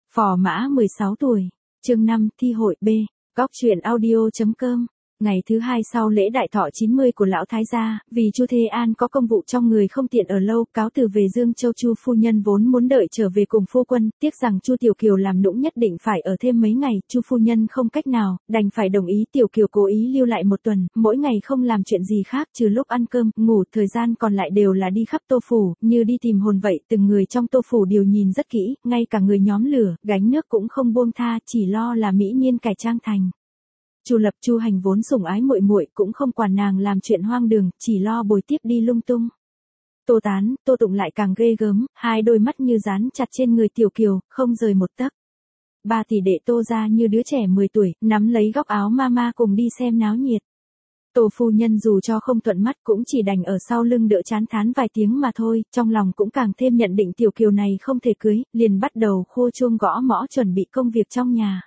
Phò mã 16 tuổi. Chương 5, thi hội B. Góc truyện audio.com. Ngày thứ hai sau lễ đại thọ 90 của lão thái gia, vì Chu Thế An có công vụ trong người không tiện ở lâu, cáo từ về Dương Châu. Chu phu nhân vốn muốn đợi trở về cùng phu quân, tiếc rằng Chu Tiểu Kiều làm nũng nhất định phải ở thêm mấy ngày, Chu phu nhân không cách nào, đành phải đồng ý. Tiểu Kiều cố ý lưu lại một tuần, mỗi ngày không làm chuyện gì khác trừ lúc ăn cơm, ngủ, thời gian còn lại đều là đi khắp Tô phủ, như đi tìm hồn vậy. Từng người trong Tô phủ đều nhìn rất kỹ, ngay cả người nhóm lửa, gánh nước cũng không buông tha, chỉ lo là mỹ niên cải trang thành. Chu Lập, Chu Hành vốn sủng ái muội muội, cũng không quản nàng làm chuyện hoang đường, chỉ lo bồi tiếp đi lung tung. Tô Tán, Tô Tụng lại càng ghê gớm, hai đôi mắt như dán chặt trên người Tiểu Kiều, không rời một tấc. Ba tỷ đệ Tô ra như đứa trẻ 10 tuổi, nắm lấy góc áo mama cùng đi xem náo nhiệt. Tô phu nhân dù cho không thuận mắt cũng chỉ đành ở sau lưng đỡ chán thán vài tiếng mà thôi, trong lòng cũng càng thêm nhận định Tiểu Kiều này không thể cưới, liền bắt đầu khua chuông gõ mõ chuẩn bị công việc trong nhà.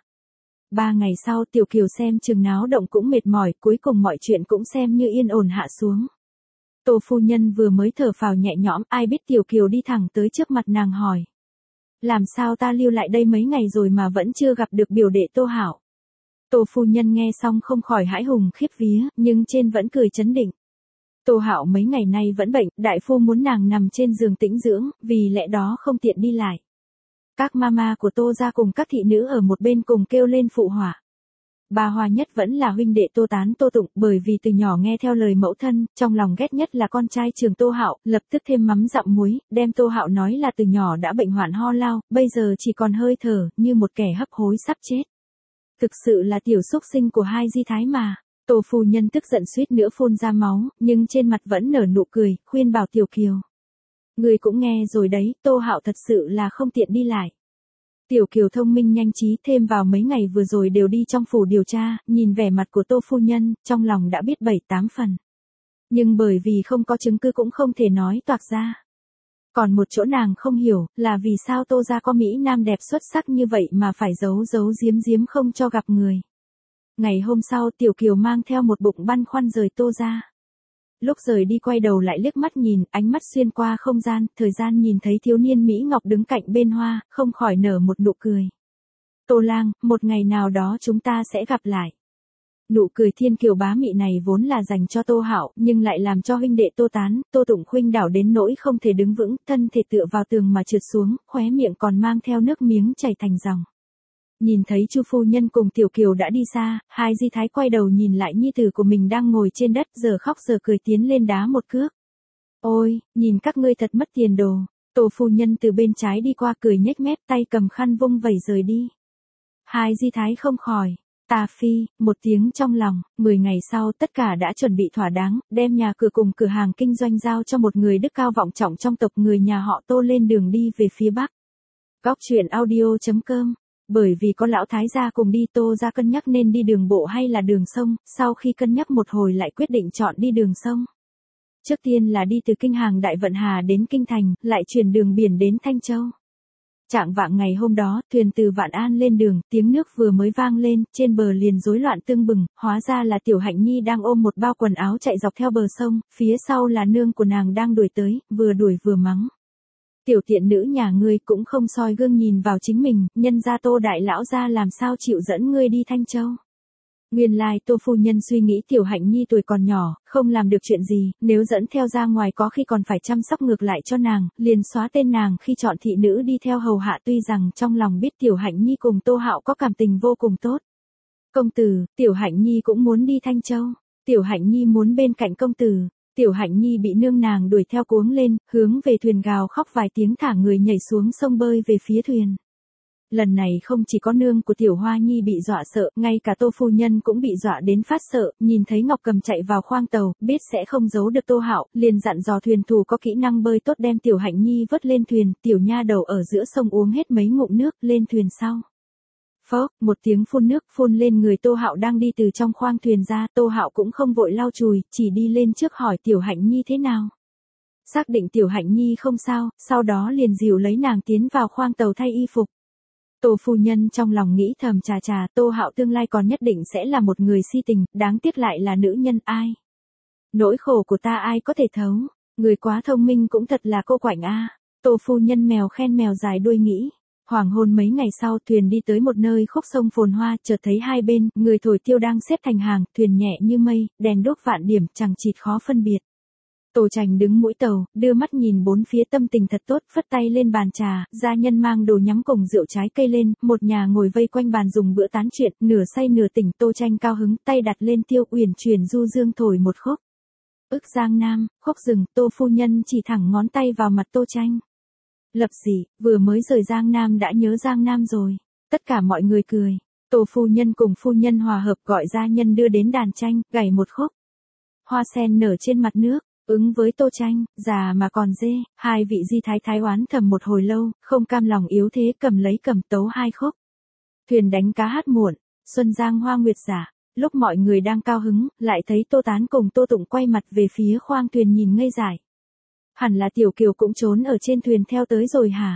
3 ngày sau Tiểu Kiều xem chừng náo động cũng mệt mỏi, cuối cùng mọi chuyện cũng xem như yên ổn hạ xuống. Tô phu nhân vừa mới thở phào nhẹ nhõm, ai biết Tiểu Kiều đi thẳng tới trước mặt nàng hỏi. Làm sao ta lưu lại đây mấy ngày rồi mà vẫn chưa gặp được biểu đệ Tô Hạo? Tô phu nhân nghe xong không khỏi hãi hùng khiếp vía, nhưng trên vẫn cười trấn định. Tô Hạo mấy ngày nay vẫn bệnh, đại phu muốn nàng nằm trên giường tĩnh dưỡng, vì lẽ đó không tiện đi lại. Các mama của Tô gia cùng các thị nữ ở một bên cùng kêu lên phụ họa. Bà hoa nhất vẫn là huynh đệ Tô Tán, Tô Tụng, bởi vì từ nhỏ nghe theo lời mẫu thân, trong lòng ghét nhất là con trai trường Tô Hạo, lập tức thêm mắm dặm muối, đem Tô Hạo nói là từ nhỏ đã bệnh hoạn ho lao, bây giờ chỉ còn hơi thở, như một kẻ hấp hối sắp chết. Thực sự là tiểu xúc sinh của hai di thái mà. Tô phu nhân tức giận suýt nữa phun ra máu, nhưng trên mặt vẫn nở nụ cười, khuyên bảo Tiểu Kiều. Người cũng nghe rồi đấy, Tô Hạo thật sự là không tiện đi lại. Tiểu Kiều thông minh nhanh trí, thêm vào mấy ngày vừa rồi đều đi trong phủ điều tra, nhìn vẻ mặt của Tô phu nhân, trong lòng đã biết 7-8 phần. Nhưng bởi vì không có chứng cứ cũng không thể nói toạc ra. Còn một chỗ nàng không hiểu, là vì sao Tô gia có mỹ nam đẹp xuất sắc như vậy mà phải giấu giấu giếm giếm không cho gặp người. Ngày hôm sau Tiểu Kiều mang theo một bụng băn khoăn rời Tô gia. Lúc rời đi quay đầu lại liếc mắt nhìn, ánh mắt xuyên qua không gian, thời gian nhìn thấy thiếu niên Mỹ Ngọc đứng cạnh bên hoa, không khỏi nở một nụ cười. Tô lang, một ngày nào đó chúng ta sẽ gặp lại. Nụ cười thiên kiều bá mị này vốn là dành cho Tô Hạo, nhưng lại làm cho huynh đệ Tô Tán, Tô Tụng khuynh đảo đến nỗi không thể đứng vững, thân thể tựa vào tường mà trượt xuống, khóe miệng còn mang theo nước miếng chảy thành dòng. Nhìn thấy Chu phu nhân cùng Tiểu Kiều đã đi xa, hai di thái quay đầu nhìn lại nhi tử của mình đang ngồi trên đất, giờ khóc giờ cười tiến lên đá một cước. Ôi, nhìn các ngươi thật mất tiền đồ. Tô phu nhân từ bên trái đi qua cười nhếch mép, tay cầm khăn vung vẩy rời đi. Hai di thái không khỏi tà phi một tiếng trong lòng. 10 ngày sau tất cả đã chuẩn bị thỏa đáng, đem nhà cửa cùng cửa hàng kinh doanh giao cho một người đức cao vọng trọng trong tộc người nhà họ Tô lên đường đi về phía Bắc. Góc truyện audio.com. Bởi vì có lão thái gia cùng đi, Tô gia cân nhắc nên đi đường bộ hay là đường sông, sau khi cân nhắc một hồi lại quyết định chọn đi đường sông. Trước tiên là đi từ kinh hàng Đại Vận Hà đến Kinh Thành, lại chuyển đường biển đến Thanh Châu. Trạng vạng ngày hôm đó, thuyền từ Vạn An lên đường, tiếng nước vừa mới vang lên, trên bờ liền rối loạn tưng bừng, hóa ra là Tiểu Hạnh Nhi đang ôm một bao quần áo chạy dọc theo bờ sông, phía sau là nương của nàng đang đuổi tới, vừa đuổi vừa mắng. Tiểu tiện nữ nhà ngươi cũng không soi gương nhìn vào chính mình, nhân gia Tô đại lão gia làm sao chịu dẫn ngươi đi Thanh Châu. Nguyên lai Tô phu nhân suy nghĩ Tiểu Hạnh Nhi tuổi còn nhỏ, không làm được chuyện gì, nếu dẫn theo ra ngoài có khi còn phải chăm sóc ngược lại cho nàng, liền xóa tên nàng khi chọn thị nữ đi theo hầu hạ, tuy rằng trong lòng biết Tiểu Hạnh Nhi cùng Tô Hạo có cảm tình vô cùng tốt. Công tử, Tiểu Hạnh Nhi cũng muốn đi Thanh Châu. Tiểu Hạnh Nhi muốn bên cạnh công tử. Tiểu Hạnh Nhi bị nương nàng đuổi theo cuống lên, hướng về thuyền gào khóc vài tiếng, thả người nhảy xuống sông bơi về phía thuyền. Lần này không chỉ có nương của Tiểu Hoa Nhi bị dọa sợ, ngay cả Tô phu nhân cũng bị dọa đến phát sợ, nhìn thấy Ngọc Cầm chạy vào khoang tàu, biết sẽ không giấu được Tô Hạo, liền dặn dò thuyền thủ có kỹ năng bơi tốt đem Tiểu Hạnh Nhi vớt lên thuyền, tiểu nha đầu ở giữa sông uống hết mấy ngụm nước, lên thuyền sau. Phốc, một tiếng phun nước phun lên người Tô Hạo đang đi từ trong khoang thuyền ra, Tô Hạo cũng không vội lau chùi, chỉ đi lên trước hỏi Tiểu Hạnh Nhi thế nào. Xác định Tiểu Hạnh Nhi không sao, sau đó liền dìu lấy nàng tiến vào khoang tàu thay y phục. Tô phu nhân trong lòng nghĩ thầm chà, Tô Hạo tương lai còn nhất định sẽ là một người si tình, đáng tiếc lại là nữ nhân ai. Nỗi khổ của ta ai có thể thấu, người quá thông minh cũng thật là cô quạnh a. Tô phu nhân mèo khen mèo dài đuôi nghĩ. Hoàng hôn mấy ngày sau, thuyền đi tới một nơi khúc sông phồn hoa, chợt thấy hai bên, người thổi tiêu đang xếp thành hàng, thuyền nhẹ như mây, đèn đuốc vạn điểm, chẳng chịt khó phân biệt. Tô Tranh đứng mũi tàu, đưa mắt nhìn bốn phía, tâm tình thật tốt, phất tay lên bàn trà, gia nhân mang đồ nhắm cùng rượu trái cây lên, một nhà ngồi vây quanh bàn dùng bữa tán chuyện, nửa say nửa tỉnh. Tô Tranh cao hứng, tay đặt lên tiêu, uyển chuyển du dương thổi một khúc. Ức Giang Nam, khúc rừng. Tô phu nhân chỉ thẳng ngón tay vào mặt Tô Tranh. Lập gì, vừa mới rời Giang Nam đã nhớ Giang Nam rồi. Tất cả mọi người cười. Tô phu nhân cùng phu nhân hòa hợp gọi gia nhân đưa đến đàn tranh, gảy một khúc. Hoa sen nở trên mặt nước. Ứng với Tô Tranh, già mà còn dê. Hai vị di thái thái oán thầm một hồi lâu, không cam lòng yếu thế, cầm lấy cầm tấu hai khúc. Thuyền đánh cá hát muộn, xuân giang hoa nguyệt giả. Lúc mọi người đang cao hứng, lại thấy Tô Tán cùng Tô Tụng quay mặt về phía khoang thuyền nhìn ngây dại. Hẳn là Tiểu Kiều cũng trốn ở trên thuyền theo tới rồi hả?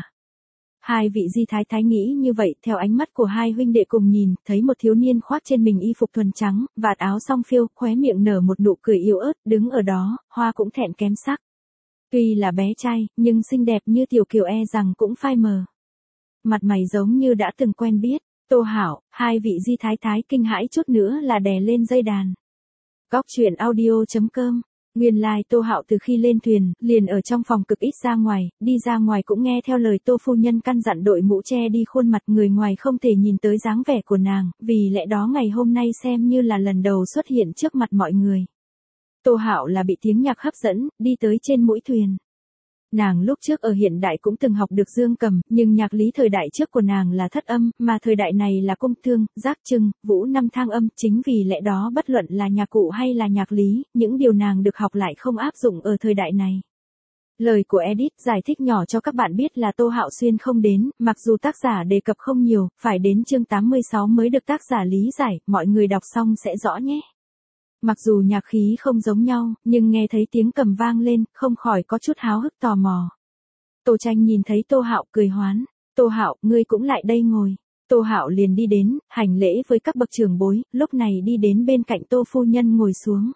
Hai vị di thái thái nghĩ như vậy, theo ánh mắt của hai huynh đệ cùng nhìn, thấy một thiếu niên khoác trên mình y phục thuần trắng, vạt áo song phiêu, khóe miệng nở một nụ cười yếu ớt, đứng ở đó, hoa cũng thẹn kém sắc. Tuy là bé trai, nhưng xinh đẹp như Tiểu Kiều e rằng cũng phai mờ. Mặt mày giống như đã từng quen biết. Tô Hảo, hai vị di thái thái kinh hãi chút nữa là đè lên dây đàn. Góc truyện audio.com. Nguyên lai Tô Hạo từ khi lên thuyền, liền ở trong phòng cực ít ra ngoài, đi ra ngoài cũng nghe theo lời Tô phu nhân căn dặn đội mũ che đi khuôn mặt, người ngoài không thể nhìn tới dáng vẻ của nàng, vì lẽ đó ngày hôm nay xem như là lần đầu xuất hiện trước mặt mọi người. Tô Hạo là bị tiếng nhạc hấp dẫn, đi tới trên mũi thuyền. Nàng lúc trước ở hiện đại cũng từng học được dương cầm, nhưng nhạc lý thời đại trước của nàng là thất âm, mà thời đại này là cung thương, giác trưng, vũ năm thang âm, chính vì lẽ đó bất luận là nhạc cụ hay là nhạc lý, những điều nàng được học lại không áp dụng ở thời đại này. Lời của Edith giải thích nhỏ cho các bạn biết là Tô Hạo Xuyên không đến, mặc dù tác giả đề cập không nhiều, phải đến chương 86 mới được tác giả lý giải, mọi người đọc xong sẽ rõ nhé. Mặc dù nhạc khí không giống nhau, nhưng nghe thấy tiếng cầm vang lên, không khỏi có chút háo hức tò mò. Tô Tranh nhìn thấy Tô Hạo cười hoán. Tô Hạo, ngươi cũng lại đây ngồi. Tô Hạo liền đi đến, hành lễ với các bậc trưởng bối, lúc này đi đến bên cạnh Tô phu nhân ngồi xuống.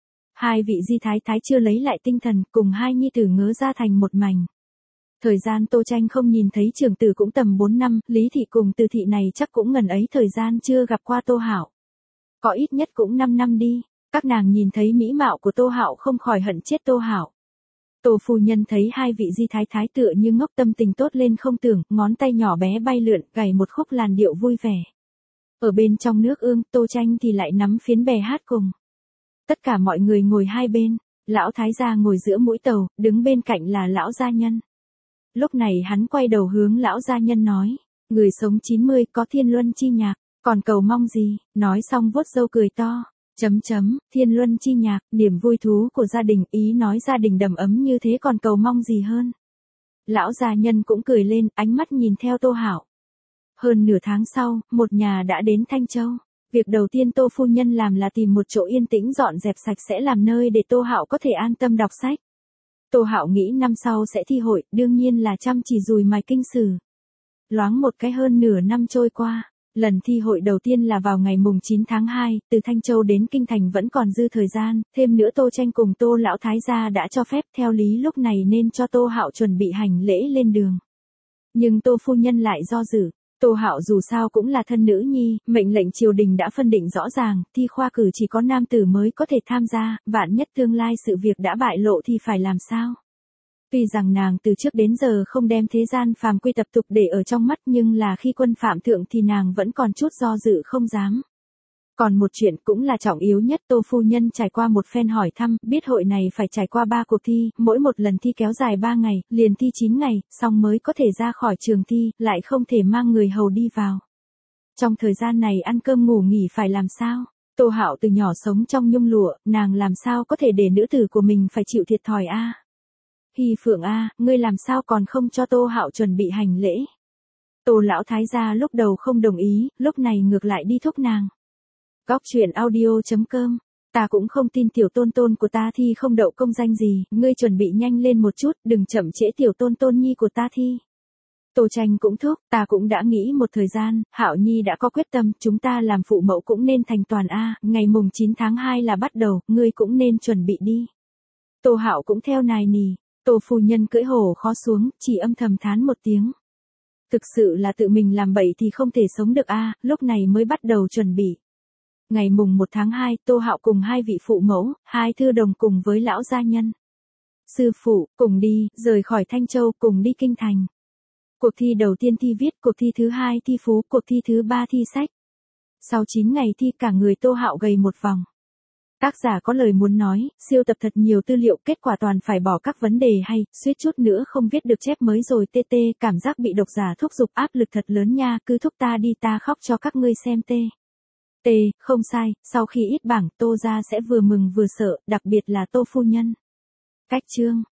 Hai vị di thái thái chưa lấy lại tinh thần, cùng hai nhi tử ngớ ra thành một mảnh. Thời gian Tô Tranh không nhìn thấy trưởng tử cũng tầm 4 năm, Lý Thị cùng Từ Thị này chắc cũng ngần ấy thời gian chưa gặp qua Tô Hạo. Có ít nhất cũng 5 năm đi. Các nàng nhìn thấy mỹ mạo của Tô Hạo không khỏi hận chết Tô Hạo. Tô phu nhân thấy hai vị di thái thái tựa như ngốc, tâm tình tốt lên không tưởng, ngón tay nhỏ bé bay lượn, gảy một khúc làn điệu vui vẻ. Ở bên trong nước ương, Tô Tranh thì lại nắm phiến bè hát cùng. Tất cả mọi người ngồi hai bên, lão thái gia ngồi giữa mũi tàu, đứng bên cạnh là lão gia nhân. Lúc này hắn quay đầu hướng lão gia nhân nói, người sống 90 có thiên luân chi nhạc, còn cầu mong gì, nói xong vuốt râu cười to. Thiên luân chi nhạc, niềm vui thú của gia đình, ý nói gia đình đầm ấm như thế còn cầu mong gì hơn. Lão gia nhân cũng cười lên, ánh mắt nhìn theo Tô Hạo. Hơn nửa tháng sau, một nhà đã đến Thanh Châu. Việc đầu tiên Tô phu nhân làm là tìm một chỗ yên tĩnh dọn dẹp sạch sẽ làm nơi để Tô Hạo có thể an tâm đọc sách. Tô Hạo nghĩ năm sau sẽ thi hội, đương nhiên là chăm chỉ dùi mài kinh sử. Loáng một cái hơn nửa năm trôi qua. Lần thi hội đầu tiên là vào ngày mùng 9 tháng 2, từ Thanh Châu đến Kinh Thành vẫn còn dư thời gian, thêm nữa Tô Tranh cùng Tô lão thái gia đã cho phép, theo lý lúc này nên cho Tô Hạo chuẩn bị hành lễ lên đường. Nhưng Tô phu nhân lại do dự, Tô Hạo dù sao cũng là thân nữ nhi, mệnh lệnh triều đình đã phân định rõ ràng, thi khoa cử chỉ có nam tử mới có thể tham gia, vạn nhất tương lai sự việc đã bại lộ thì phải làm sao? Tuy rằng nàng từ trước đến giờ không đem thế gian phàm quy tập tục để ở trong mắt, nhưng là khi quân phạm thượng thì nàng vẫn còn chút do dự không dám. Còn một chuyện cũng là trọng yếu nhất, Tô phu nhân trải qua một phen hỏi thăm, biết hội này phải trải qua 3 cuộc thi, mỗi một lần thi kéo dài 3 ngày, liền thi 9 ngày, xong mới có thể ra khỏi trường thi, lại không thể mang người hầu đi vào. Trong thời gian này ăn cơm ngủ nghỉ phải làm sao? Tô Hạo từ nhỏ sống trong nhung lụa, nàng làm sao có thể để nữ tử của mình phải chịu thiệt thòi a? Hy Phượng a, ngươi làm sao còn không cho Tô Hạo chuẩn bị hành lễ? Tô lão thái gia lúc đầu không đồng ý, lúc này ngược lại đi thúc nàng. Góc truyện audio.com. Ta cũng không tin tiểu tôn tôn của ta thi không đậu công danh gì, ngươi chuẩn bị nhanh lên một chút, đừng chậm trễ tiểu tôn tôn nhi của ta thi. Tô Tranh cũng thúc, ta cũng đã nghĩ một thời gian, Hạo nhi đã có quyết tâm, chúng ta làm phụ mẫu cũng nên thành toàn a, ngày mùng 9 tháng 2 là bắt đầu, ngươi cũng nên chuẩn bị đi. Tô Hạo cũng theo nài nỉ. Tô phu nhân cưỡi hổ khó xuống, chỉ âm thầm thán một tiếng. Thực sự là tự mình làm bậy thì không thể sống được a, lúc này mới bắt đầu chuẩn bị. Ngày mùng 1 tháng 2, Tô Hạo cùng hai vị phụ mẫu, hai thư đồng cùng với lão gia nhân. Sư phụ, cùng đi, rời khỏi Thanh Châu, cùng đi Kinh Thành. Cuộc thi đầu tiên thi viết, cuộc thi thứ hai thi phú, cuộc thi thứ ba thi sách. Sau 9 ngày thi cả người Tô Hạo gầy một vòng. Tác giả có lời muốn nói, siêu tập thật nhiều tư liệu, kết quả toàn phải bỏ các vấn đề hay, suýt chút nữa không viết được chép mới rồi TT, cảm giác bị độc giả thúc giục áp lực thật lớn nha, cứ thúc ta đi ta khóc cho các ngươi xem T, không sai, sau khi ít bảng, Tô gia sẽ vừa mừng vừa sợ, đặc biệt là Tô phu nhân. Cách chương